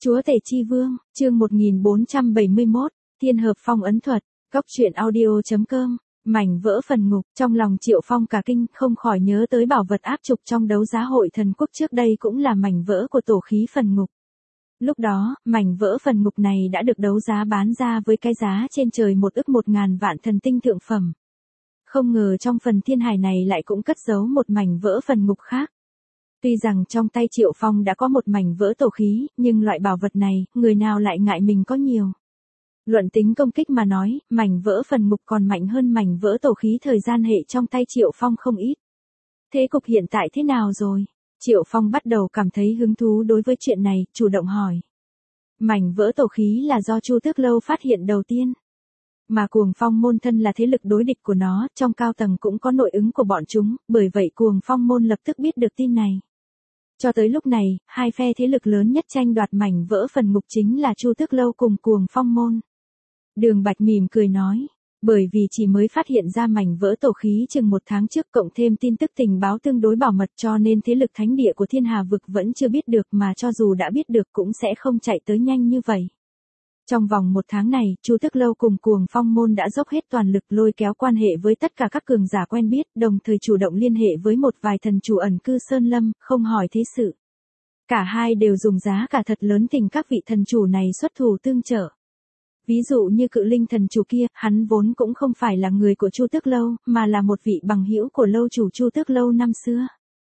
Chúa Tể Chi Vương, chương 1471, Thiên hợp phong ấn thuật, góc truyện audio.com, mảnh vỡ phần ngục, trong lòng Triệu Phong cả kinh, không khỏi nhớ tới bảo vật áp trục trong đấu giá hội thần quốc trước đây cũng là mảnh vỡ của tổ khí phần ngục. Lúc đó, mảnh vỡ phần ngục này đã được đấu giá bán ra với cái giá trên trời 1.000 vạn thần tinh thượng phẩm. Không ngờ trong phần thiên hải này lại cũng cất giấu một mảnh vỡ phần ngục khác. Tuy rằng trong tay Triệu Phong đã có một mảnh vỡ tổ khí, nhưng loại bảo vật này, người nào lại ngại mình có nhiều. Luận tính công kích mà nói, mảnh vỡ phần ngục còn mạnh hơn mảnh vỡ tổ khí thời gian hệ trong tay Triệu Phong không ít. Thế cục hiện tại thế nào rồi? Triệu Phong bắt đầu cảm thấy hứng thú đối với chuyện này, chủ động hỏi. Mảnh vỡ tổ khí là do Chu Tước Lâu phát hiện đầu tiên. Mà Cuồng Phong môn thân là thế lực đối địch của nó, trong cao tầng cũng có nội ứng của bọn chúng, bởi vậy Cuồng Phong môn lập tức biết được tin này. Cho tới lúc này, hai phe thế lực lớn nhất tranh đoạt mảnh vỡ phần ngục chính là Chu Tước Lâu cùng Cuồng Phong môn. Đường Bạch mỉm cười nói, bởi vì chỉ mới phát hiện ra mảnh vỡ tổ khí chừng 1 tháng trước cộng thêm tin tức tình báo tương đối bảo mật cho nên thế lực thánh địa của Thiên Hà vực vẫn chưa biết được mà cho dù đã biết được cũng sẽ không chạy tới nhanh như vậy. Trong vòng 1 tháng này, Chu Tước Lâu cùng Cuồng Phong môn đã dốc hết toàn lực lôi kéo quan hệ với tất cả các cường giả quen biết, đồng thời chủ động liên hệ với một vài thần chủ ẩn cư Sơn Lâm, không hỏi thế sự. Cả hai đều dùng giá cả thật lớn thỉnh các vị thần chủ này xuất thủ tương trợ. Ví dụ như Cự Linh thần chủ kia, hắn vốn cũng không phải là người của Chu Tước Lâu, mà là một vị bằng hữu của lâu chủ Chu Tước Lâu năm xưa.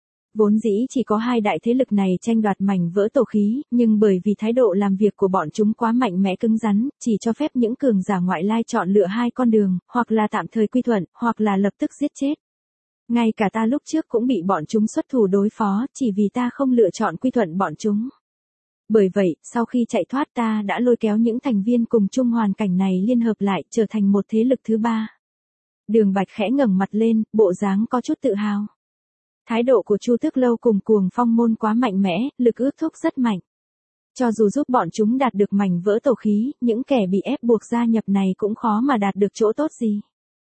Vốn dĩ chỉ có hai đại thế lực này tranh đoạt mảnh vỡ tổ khí, nhưng bởi vì thái độ làm việc của bọn chúng quá mạnh mẽ cứng rắn, chỉ cho phép những cường giả ngoại lai chọn lựa hai con đường, hoặc là tạm thời quy thuận, hoặc là lập tức giết chết. Ngay cả ta lúc trước cũng bị bọn chúng xuất thủ đối phó, chỉ vì ta không lựa chọn quy thuận bọn chúng. Bởi vậy, sau khi chạy thoát ta đã lôi kéo những thành viên cùng chung hoàn cảnh này liên hợp lại, trở thành một thế lực thứ ba. Đường Bạch khẽ ngẩng mặt lên, bộ dáng có chút tự hào. Thái độ của Chu Tước Lâu cùng Cuồng Phong môn quá mạnh mẽ, lực ước thúc rất mạnh. Cho dù giúp bọn chúng đạt được mảnh vỡ tổ khí, những kẻ bị ép buộc gia nhập này cũng khó mà đạt được chỗ tốt gì.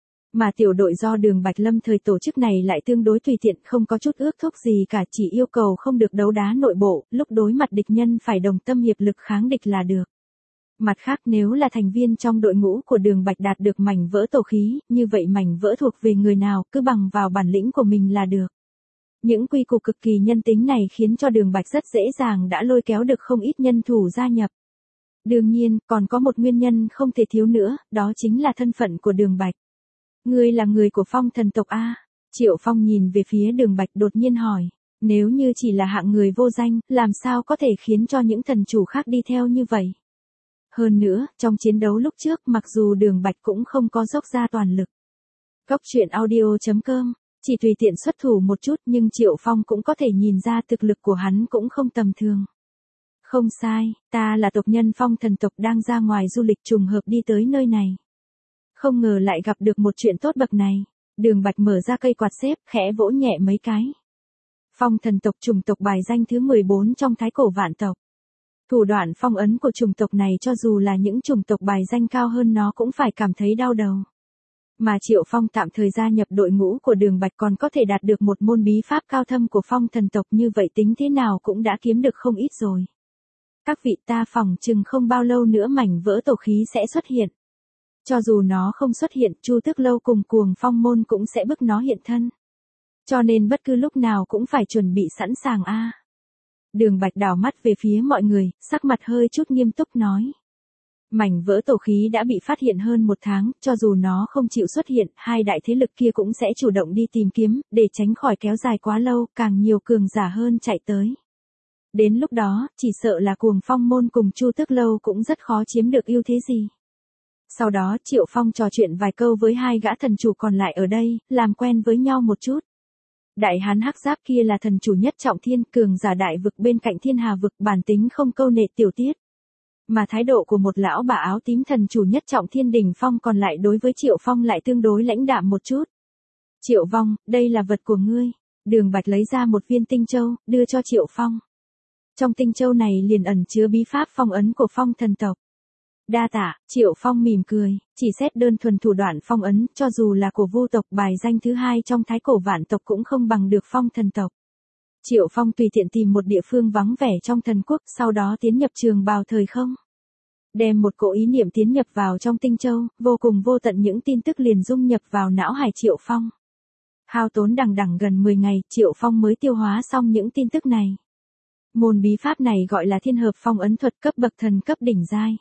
Mà tiểu đội do Đường Bạch lâm thời tổ chức này lại tương đối tùy tiện, không có chút ước thúc gì cả, chỉ yêu cầu không được đấu đá nội bộ, lúc đối mặt địch nhân phải đồng tâm hiệp lực kháng địch là được. Mặt khác, nếu là thành viên trong đội ngũ của Đường Bạch đạt được mảnh vỡ tổ khí, như vậy mảnh vỡ thuộc về người nào, cứ bằng vào bản lĩnh của mình là được. Những quy củ cực kỳ nhân tính này khiến cho Đường Bạch rất dễ dàng đã lôi kéo được không ít nhân thủ gia nhập. Đương nhiên, còn có một nguyên nhân không thể thiếu nữa, đó chính là thân phận của Đường Bạch. Ngươi là người của Phong thần tộc A? Triệu Phong nhìn về phía Đường Bạch đột nhiên hỏi, nếu như chỉ là hạng người vô danh, làm sao có thể khiến cho những thần chủ khác đi theo như vậy? Hơn nữa, trong chiến đấu lúc trước mặc dù Đường Bạch cũng không có dốc ra toàn lực. Góc truyện audio.com, chỉ tùy tiện xuất thủ một chút nhưng Triệu Phong cũng có thể nhìn ra thực lực của hắn cũng không tầm thường. Không sai, ta là tộc nhân Phong thần tộc đang ra ngoài du lịch trùng hợp đi tới nơi này. Không ngờ lại gặp được một chuyện tốt bậc này. Đường Bạch mở ra cây quạt xếp, khẽ vỗ nhẹ mấy cái. Phong thần tộc chủng tộc bài danh thứ 14 trong thái cổ vạn tộc. Thủ đoạn phong ấn của chủng tộc này cho dù là những chủng tộc bài danh cao hơn nó cũng phải cảm thấy đau đầu. Mà Triệu Phong tạm thời gia nhập đội ngũ của Đường Bạch còn có thể đạt được một môn bí pháp cao thâm của Phong thần tộc, như vậy tính thế nào cũng đã kiếm được không ít rồi. Các vị, ta phỏng chừng không bao lâu nữa mảnh vỡ tổ khí sẽ xuất hiện. Cho dù nó không xuất hiện, Chu Tước Lâu cùng Cuồng Phong môn cũng sẽ bức nó hiện thân. Cho nên bất cứ lúc nào cũng phải chuẩn bị sẵn sàng a. Đường Bạch đảo mắt về phía mọi người, sắc mặt hơi chút nghiêm túc nói. Mảnh vỡ tổ khí đã bị phát hiện hơn 1 tháng, cho dù nó không chịu xuất hiện, hai đại thế lực kia cũng sẽ chủ động đi tìm kiếm, để tránh khỏi kéo dài quá lâu, càng nhiều cường giả hơn chạy tới. Đến lúc đó, chỉ sợ là Cuồng Phong môn cùng Chu Tước Lâu cũng rất khó chiếm được ưu thế gì. Sau đó Triệu Phong trò chuyện vài câu với hai gã thần chủ còn lại ở đây, làm quen với nhau một chút. Đại hán hắc giáp kia là thần chủ nhất trọng thiên, cường giả đại vực bên cạnh Thiên Hà vực, bản tính không câu nệ tiểu tiết. Mà thái độ của một lão bà áo tím thần chủ nhất trọng thiên đỉnh phong còn lại đối với Triệu Phong lại tương đối lãnh đạm một chút. Triệu Phong, đây là vật của ngươi. Đường Bạch lấy ra một viên tinh châu, đưa cho Triệu Phong. Trong tinh châu này liền ẩn chứa bí pháp phong ấn của Phong thần tộc. Đa tạ, Triệu Phong mỉm cười, chỉ xét đơn thuần thủ đoạn phong ấn, cho dù là của Vu tộc bài danh thứ 2 trong thái cổ vạn tộc cũng không bằng được Phong thần tộc. Triệu Phong tùy tiện tìm một địa phương vắng vẻ trong thần quốc, sau đó tiến nhập trường bào thời không. Đem một cỗ ý niệm tiến nhập vào trong tinh châu, vô cùng vô tận những tin tức liền dung nhập vào não hải Triệu Phong. Hao tốn đằng đẵng gần 10 ngày, Triệu Phong mới tiêu hóa xong những tin tức này. Môn bí pháp này gọi là Thiên Hợp Phong ấn thuật, cấp bậc thần cấp đỉnh giai.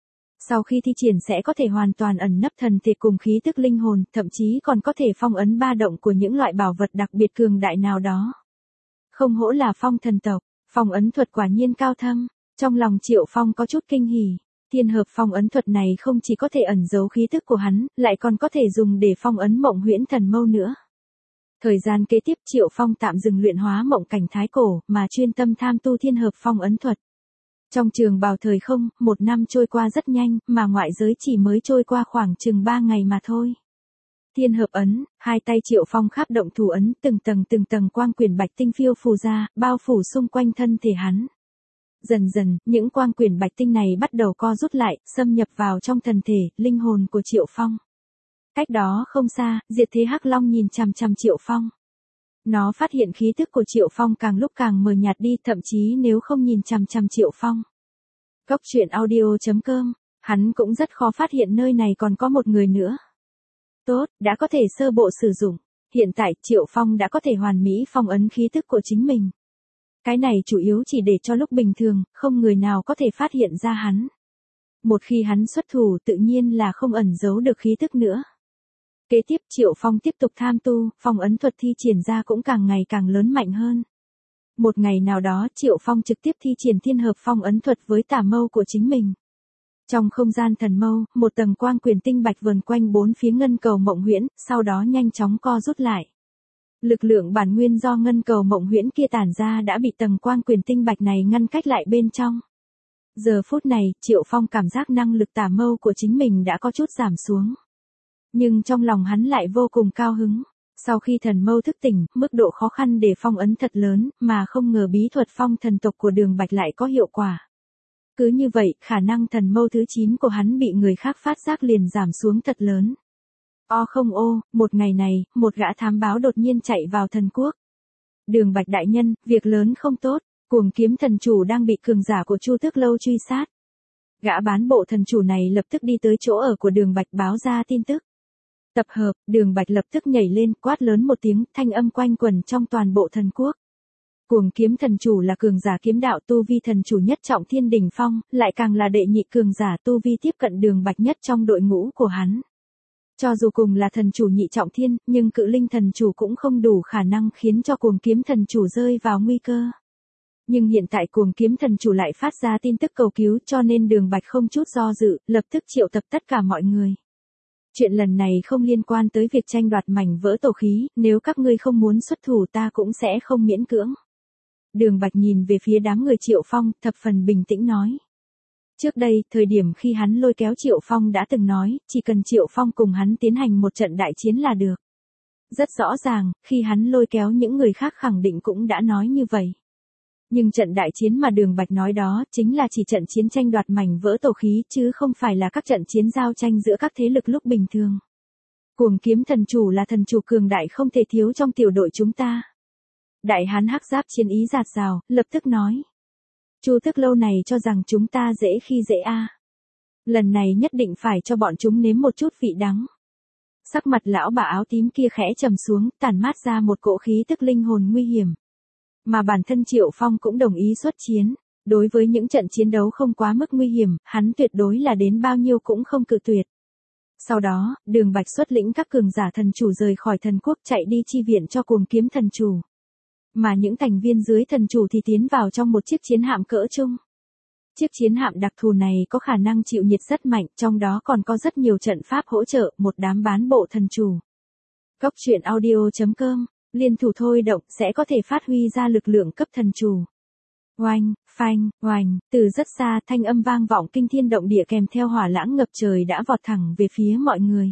Sau khi thi triển sẽ có thể hoàn toàn ẩn nấp thần thể cùng khí tức linh hồn, thậm chí còn có thể phong ấn ba động của những loại bảo vật đặc biệt cường đại nào đó. Không hổ là Phong thần tộc, phong ấn thuật quả nhiên cao thâm. Trong lòng Triệu Phong có chút kinh hỉ. Thiên Hợp Phong ấn thuật này không chỉ có thể ẩn giấu khí tức của hắn, lại còn có thể dùng để phong ấn Mộng Huyễn Thần Mâu nữa. Thời gian kế tiếp Triệu Phong tạm dừng luyện hóa mộng cảnh thái cổ, mà chuyên tâm tham tu Thiên Hợp Phong ấn thuật. Trong trường bào thời không, 1 năm trôi qua rất nhanh, mà ngoại giới chỉ mới trôi qua khoảng chừng 3 ngày mà thôi. Thiên hợp ấn, hai tay Triệu Phong khắp động thủ ấn, từng tầng quang quyển bạch tinh phiêu phù ra, bao phủ xung quanh thân thể hắn. Dần dần, những quang quyển bạch tinh này bắt đầu co rút lại, xâm nhập vào trong thần thể, linh hồn của Triệu Phong. Cách đó không xa, Diệt Thế Hắc Long nhìn chằm chằm Triệu Phong. Nó phát hiện khí tức của Triệu Phong càng lúc càng mờ nhạt đi, thậm chí nếu không nhìn chằm chằm Triệu Phong. Góc truyện audio.com, hắn cũng rất khó phát hiện nơi này còn có một người nữa. Tốt, đã có thể sơ bộ sử dụng. Hiện tại Triệu Phong đã có thể hoàn mỹ phong ấn khí tức của chính mình. Cái này chủ yếu chỉ để cho lúc bình thường, không người nào có thể phát hiện ra hắn. Một khi hắn xuất thủ tự nhiên là không ẩn giấu được khí tức nữa. Kế tiếp Triệu Phong tiếp tục tham tu, phong ấn thuật thi triển ra cũng càng ngày càng lớn mạnh hơn. Một ngày nào đó Triệu Phong trực tiếp thi triển Thiên Hợp Phong ấn thuật với tà mâu của chính mình. Trong không gian thần mâu, một tầng quang quyển tinh bạch vờn quanh bốn phía ngân cầu Mộng Huyễn, sau đó nhanh chóng co rút lại. Lực lượng bản nguyên do ngân cầu Mộng Huyễn kia tản ra đã bị tầng quang quyển tinh bạch này ngăn cách lại bên trong. Giờ phút này, Triệu Phong cảm giác năng lực tà mâu của chính mình đã có chút giảm xuống. Nhưng trong lòng hắn lại vô cùng cao hứng. Sau khi thần mâu thức tỉnh, mức độ khó khăn để phong ấn thật lớn, mà không ngờ bí thuật phong thần tộc của Đường Bạch lại có hiệu quả. Cứ như vậy, khả năng thần mâu thứ 9 của hắn bị người khác phát giác liền giảm xuống thật lớn. Một ngày này, một gã thám báo đột nhiên chạy vào thần quốc. Đường Bạch đại nhân, việc lớn không tốt, Cuồng Kiếm thần chủ đang bị cường giả của Chu Tước Lâu truy sát. Gã bán bộ thần chủ này lập tức đi tới chỗ ở của Đường Bạch báo ra tin tức. Tập hợp, Đường Bạch lập tức nhảy lên, quát lớn một tiếng, thanh âm quanh quẩn trong toàn bộ thần quốc. Cuồng Kiếm thần chủ là cường giả kiếm đạo tu vi thần chủ nhất trọng thiên đỉnh phong, lại càng là đệ nhị cường giả tu vi tiếp cận Đường Bạch nhất trong đội ngũ của hắn. Cho dù cùng là thần chủ nhị trọng thiên, nhưng Cự Linh thần chủ cũng không đủ khả năng khiến cho Cuồng Kiếm thần chủ rơi vào nguy cơ. Nhưng hiện tại Cuồng Kiếm thần chủ lại phát ra tin tức cầu cứu, cho nên Đường Bạch không chút do dự, lập tức triệu tập tất cả mọi người. Chuyện lần này không liên quan tới việc tranh đoạt mảnh vỡ tổ khí, nếu các ngươi không muốn xuất thủ ta cũng sẽ không miễn cưỡng. Đường Bạch nhìn về phía đám người Triệu Phong, thập phần bình tĩnh nói. Trước đây, thời điểm khi hắn lôi kéo Triệu Phong đã từng nói, chỉ cần Triệu Phong cùng hắn tiến hành một trận đại chiến là được. Rất rõ ràng, khi hắn lôi kéo những người khác khẳng định cũng đã nói như vậy. Nhưng trận đại chiến mà Đường Bạch nói đó, chính là chỉ trận chiến tranh đoạt mảnh vỡ tổ khí, chứ không phải là các trận chiến giao tranh giữa các thế lực lúc bình thường. Cuồng Kiếm thần chủ là thần chủ cường đại không thể thiếu trong tiểu đội chúng ta. Đại hán hắc giáp chiến ý dạt dào, lập tức nói. Chu Tước Lâu này cho rằng chúng ta dễ khi dễ a. Lần này nhất định phải cho bọn chúng nếm một chút vị đắng. Sắc mặt lão bà áo tím kia khẽ trầm xuống, tản mát ra một cỗ khí tức linh hồn nguy hiểm. Mà bản thân Triệu Phong cũng đồng ý xuất chiến. Đối với những trận chiến đấu không quá mức nguy hiểm, hắn tuyệt đối là đến bao nhiêu cũng không cự tuyệt. Sau đó, Đường Bạch xuất lĩnh các cường giả thần chủ rời khỏi thần quốc chạy đi chi viện cho Cuồng Kiếm thần chủ. Mà những thành viên dưới thần chủ thì tiến vào trong một chiếc chiến hạm cỡ trung. Chiếc chiến hạm đặc thù này có khả năng chịu nhiệt rất mạnh, trong đó còn có rất nhiều trận pháp hỗ trợ, một đám bán bộ thần chủ. Góc truyện audio.com, liên thủ thôi động sẽ có thể phát huy ra lực lượng cấp thần chủ. Oanh, phanh, oanh, từ rất xa thanh âm vang vọng kinh thiên động địa kèm theo hỏa lãng ngập trời đã vọt thẳng về phía mọi người.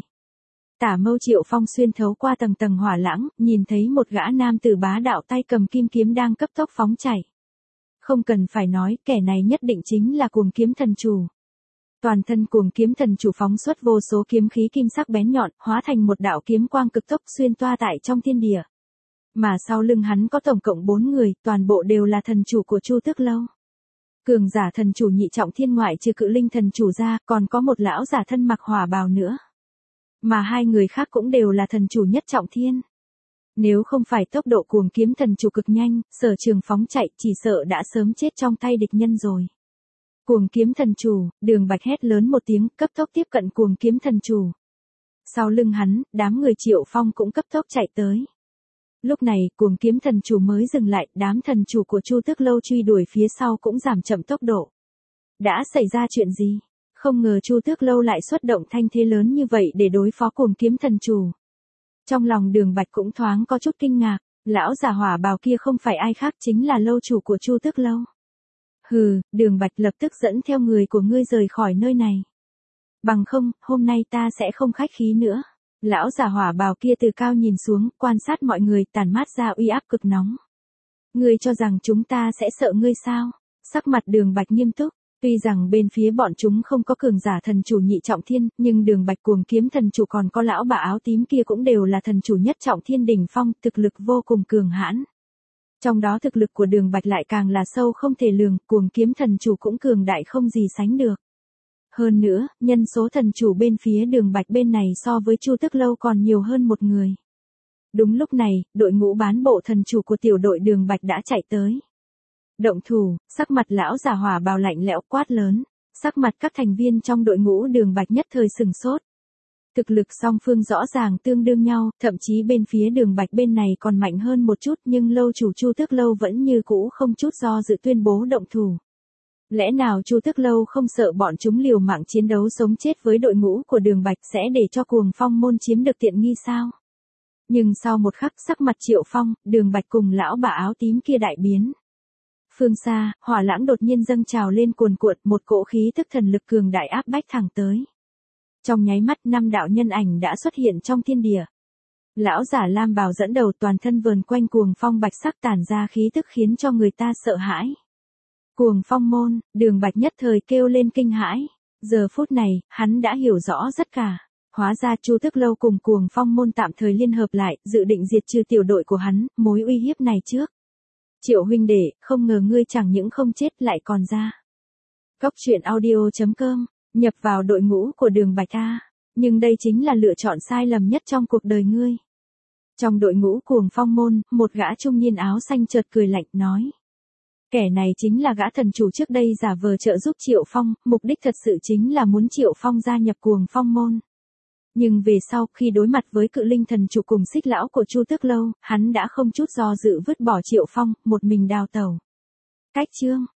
Tả mâu Triệu Phong xuyên thấu qua tầng tầng hỏa lãng, nhìn thấy một gã nam tử bá đạo tay cầm kim kiếm đang cấp tốc phóng chạy. Không cần phải nói, kẻ này nhất định chính là Cuồng Kiếm thần chủ. Toàn thân Cuồng Kiếm thần chủ phóng xuất vô số kiếm khí kim sắc bén nhọn, hóa thành một đạo kiếm quang cực tốc xuyên toa tại trong thiên địa. Mà sau lưng hắn có tổng cộng 4 người, toàn bộ đều là thần chủ của Chu Tước Lâu. Cường giả thần chủ nhị trọng thiên ngoại trừ Cự Linh thần chủ ra, còn có một lão giả thân mặc hỏa bào nữa. Mà 2 người khác cũng đều là thần chủ nhất trọng thiên. Nếu không phải tốc độ Cuồng Kiếm thần chủ cực nhanh, Sở Trường phóng chạy, chỉ sợ đã sớm chết trong tay địch nhân rồi. Cuồng Kiếm thần chủ, Đường Bạch hét lớn một tiếng, cấp tốc tiếp cận Cuồng Kiếm thần chủ. Sau lưng hắn, đám người Triệu Phong cũng cấp tốc chạy tới. Lúc này, Cuồng Kiếm thần chủ mới dừng lại, đám thần chủ của Chu Tước Lâu truy đuổi phía sau cũng giảm chậm tốc độ. Đã xảy ra chuyện gì? Không ngờ Chu Tước Lâu lại xuất động thanh thế lớn như vậy để đối phó Cuồng Kiếm thần chủ. Trong lòng Đường Bạch cũng thoáng có chút kinh ngạc, lão giả hỏa bào kia không phải ai khác chính là lâu chủ của Chu Tước Lâu. Hừ, Đường Bạch lập tức dẫn theo người của ngươi rời khỏi nơi này. Bằng không, hôm nay ta sẽ không khách khí nữa. Lão giả hỏa bào kia từ cao nhìn xuống, quan sát mọi người, tản mát ra uy áp cực nóng. Ngươi cho rằng chúng ta sẽ sợ ngươi sao? Sắc mặt Đường Bạch nghiêm túc, tuy rằng bên phía bọn chúng không có cường giả thần chủ nhị trọng thiên, nhưng Đường Bạch Cuồng Kiếm thần chủ còn có lão bà áo tím kia cũng đều là thần chủ nhất trọng thiên đỉnh phong, thực lực vô cùng cường hãn. Trong đó thực lực của Đường Bạch lại càng là sâu không thể lường, Cuồng Kiếm thần chủ cũng cường đại không gì sánh được. Hơn nữa, nhân số thần chủ bên phía Đường Bạch bên này so với Chu Tước Lâu còn nhiều hơn một người. Đúng lúc này, đội ngũ bán bộ thần chủ của tiểu đội Đường Bạch đã chạy tới. Động thủ, sắc mặt lão giả hỏa bào lạnh lẽo quát lớn, sắc mặt các thành viên trong đội ngũ Đường Bạch nhất thời sừng sốt. Thực lực song phương rõ ràng tương đương nhau, thậm chí bên phía Đường Bạch bên này còn mạnh hơn một chút, nhưng lâu chủ Chu Tước Lâu vẫn như cũ không chút do dự tuyên bố động thủ. Lẽ nào Chu Tước Lâu không sợ bọn chúng liều mạng chiến đấu sống chết với đội ngũ của Đường Bạch sẽ để cho Cuồng Phong môn chiếm được tiện nghi sao? Nhưng sau một khắc sắc mặt Triệu Phong, Đường Bạch cùng lão bà áo tím kia đại biến. Phương xa, hỏa lãng đột nhiên dâng trào lên cuồn cuộn, một cỗ khí tức thần lực cường đại áp bách thẳng tới. Trong nháy mắt 5 đạo nhân ảnh đã xuất hiện trong thiên địa. Lão giả lam bào dẫn đầu toàn thân vờn quanh Cuồng Phong bạch sắc tản ra khí tức khiến cho người ta sợ hãi. Cuồng Phong môn, Đường Bạch nhất thời kêu lên kinh hãi. Giờ phút này, hắn đã hiểu rõ tất cả. Hóa ra Chu Tước Lâu cùng Cuồng Phong môn tạm thời liên hợp lại, dự định diệt trừ tiểu đội của hắn, mối uy hiếp này trước. Triệu huynh đệ, không ngờ ngươi chẳng những không chết lại còn ra. Góc truyện audio.com, nhập vào đội ngũ của Đường Bạch a. Nhưng đây chính là lựa chọn sai lầm nhất trong cuộc đời ngươi. Trong đội ngũ Cuồng Phong môn, một gã trung niên áo xanh chợt cười lạnh nói. Kẻ này chính là gã thần chủ trước đây giả vờ trợ giúp Triệu Phong, mục đích thật sự chính là muốn Triệu Phong gia nhập Cuồng Phong môn. Nhưng về sau, khi đối mặt với Cự Linh thần chủ cùng Xích lão của Chu Tước Lâu, hắn đã không chút do dự vứt bỏ Triệu Phong, một mình đào tẩu. Cách chương